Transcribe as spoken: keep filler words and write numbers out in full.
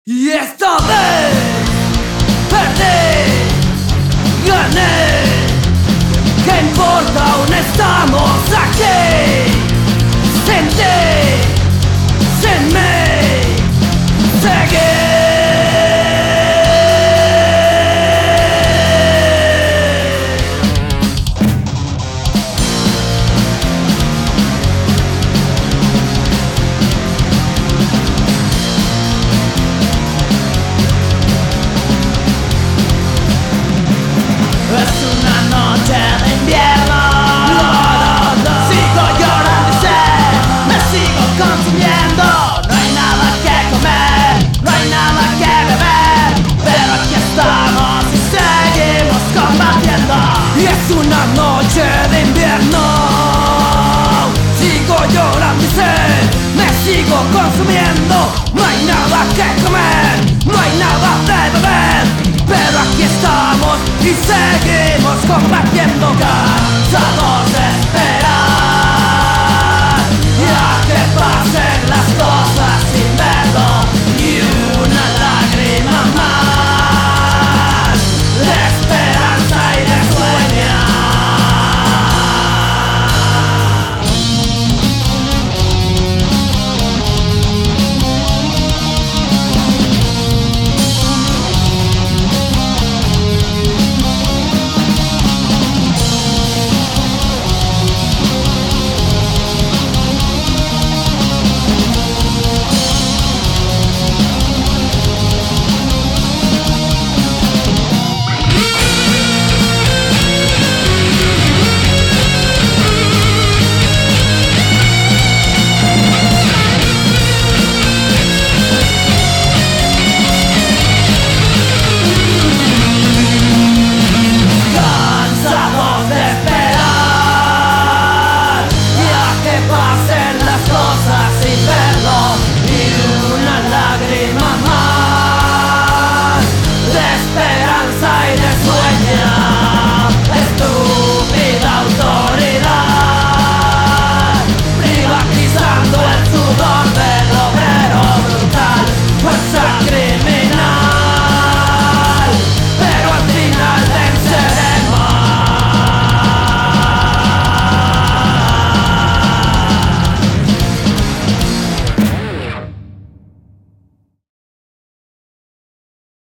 Y esta vez perdí, gané. ¿Qué importa? Aún estamos aquí. Sin ti, sin mí, seguir. Es una noche de invierno. Sigo llorando y sé, me sigo consumiendo. No hay nada que comer, no hay nada que beber, pero aquí estamos y seguimos combatiendo. Y es una noche de invierno. Sigo llorando y sé, me sigo consumiendo. No hay nada que comer, no hay nada de beber, pero aquí estamos y seguimos combatiendo.